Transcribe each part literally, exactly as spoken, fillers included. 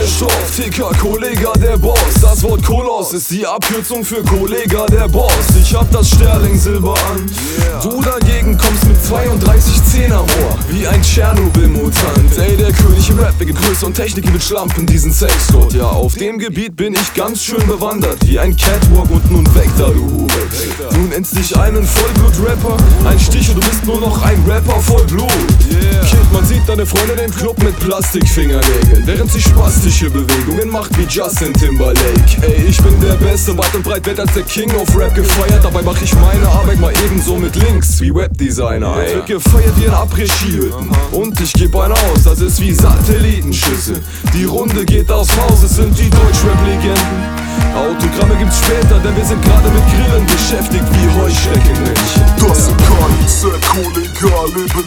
Stoff, Ticker, Kollega, der Boss. Das Wort Kolos ist die Abkürzung für Kollega, der Boss. Ich hab das Sterling-Silber an, du dagegen kommst mit zweiunddreißig Zehn am Ohr, wie ein Tschernobyl-Mutant. Ey, der König im Rap, wegen Größe und Technik mit Schlampen, diesen Sexcode. Ja, auf dem Gebiet bin ich ganz schön bewandert, wie ein Catwalk und nun weg da, du Hure. Du nennst dich einen Vollblut-Rapper, ein Stich und du bist nur noch ein Rapper voll Blut. Kind, man sieht deine Freundin im Club mit Plastikfingernägeln, während sie spastische Bewegungen macht wie Justin Timberlake. Ey, ich bin der Beste, weit und breit werd als der King of Rap gefeiert. Dabei mach ich meine Arbeit mal ebenso mit Links wie Webdesigner. Ey, wird gefeiert wie ein Après-Ski-Hütten und ich geb einen aus, das ist wie Satellitenschüsse. Die Runde geht aufs Haus, es sind die Deutschrap-Legenden. Autogramme gibt's später, denn wir sind gerade mit Grillen beschäftigt wie Heuschreckenmännchen. Das sind K I Z-Kollega,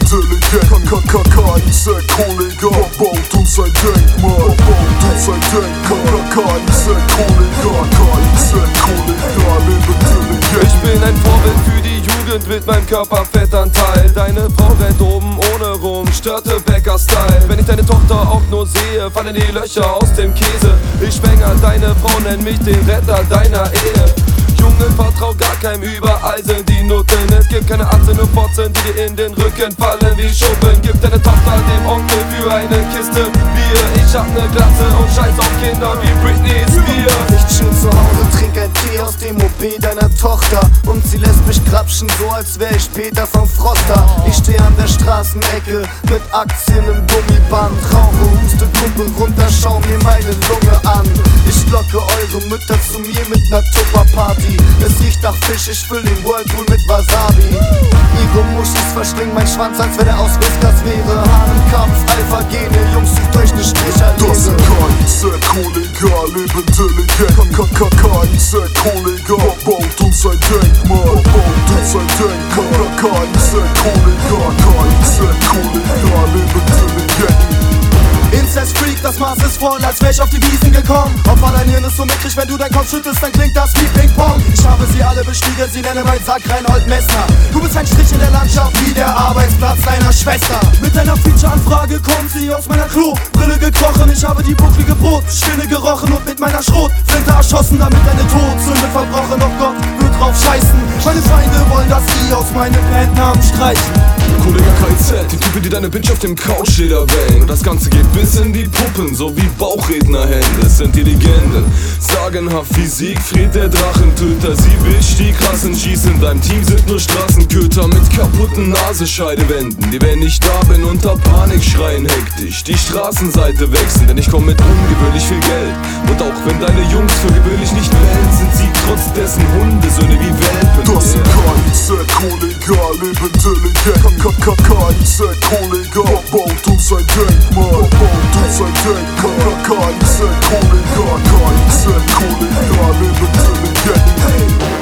lebend intelligent. K I Z-Kollega, baut uns ein Denkmal, baut uns ein Denkmal. K I Z-Kollega, K I Z-Kollega, lebend intelligent. Ich bin ein Vorbild für die Jugend mit meinem Körperfettanteil. Deine Frau rennt oben ohne rum, Störtebecker-Style. Wenn ich deine Tochter auch nur sehe, fallen die Löcher aus dem Käse. Ich schwänger deine Frau, nenn mich den Retter deiner Ehe. Jungen, vertrau gar keinem, überall sind die Nutten. Es gibt keine Atzen, nur Fotzen, die dir in den Rücken fallen wie Schuppen. Gib deine Tochter dem Onkel für eine Kiste Bier. Ich hab ne Glatze und scheiß auf Kinder wie Britney Spears. Ich chill zu Hause, trink ein Tee aus dem O P deiner Tochter und sie lässt mich krapschen, so als wär ich Peter vom Froster. Ich steh an der Straßenecke mit Aktien im Gummiband, rauche, huste, Kumpel runter, schau mir meine Lunge an. Ich locke eure Mütter zu mir mit ner Tupperparty. Es riecht nach Fisch, ich füll den Whirlpool mit Wasabi. Ihre Muschis verschlingen mein Schwanz, als wenn er aus Whiskas wäre. Hahnenkampf, Alpha-Gene, Jungs, sucht euch ne Stricherlese. Das sind K I Z-Kollega, lebend intelligent. K I Z-Kollega, baut uns ein Denkmal, baut uns ein Denkmal. K I Z-Kollega, K I Z-Kollega, lebend intelligent. Incest-Freak, das Maß ist voll, als wär ich auf die Wiesen gekommen. Opfer, dein Hirn ist so mickrig, wenn du dein Kopf schüttelst, dann klingt das wie Ping-Pong. Ich habe sie alle bestiegen, sie nennen mein Sack Reinhold Messner. Du bist ein Strich in der Landschaft wie der Arbeitsplatz deiner Schwester. Mit deiner Feature-Anfrage kommt sie aus meiner Klo-Brille gekrochen. Ich habe die bucklige Brotspinne gerochen und mit meiner Schrotflinte erschossen, damit deine Todsünde verbrochen. Doch Gott wird drauf scheißen. Meine Feinde wollen, dass sie aus meinem Bandnamen streichen. Kollege K I Z, die Typen, die deine Bitch auf dem Couchleder wählen. Und das Ganze geht bis in die Puppen, so wie Bauchrednerhände. Es sind die Legenden, sagenhaft wie Siegfried der Drachentöter. Sie wischt die krassen schießen, deinem Team sind nur Straßenköter mit kaputten Nasenscheidewänden. Die, wenn ich da bin, unter Panik schreien hektisch die Straßenseite wechseln, denn ich komm mit ungewöhnlich viel Geld. Und auch wenn deine Jungs für gewöhnlich nicht bellen, sind sie trotz dessen Hundesöhne wie Welpen. Das sind K I Z-Kollega, lebend intelligent. K I Z-Kollega, baut uns ein Denkmal, baut uns ein Denkmal. K I Z-Kollega, K I Z-Kollega, lebend intelligent.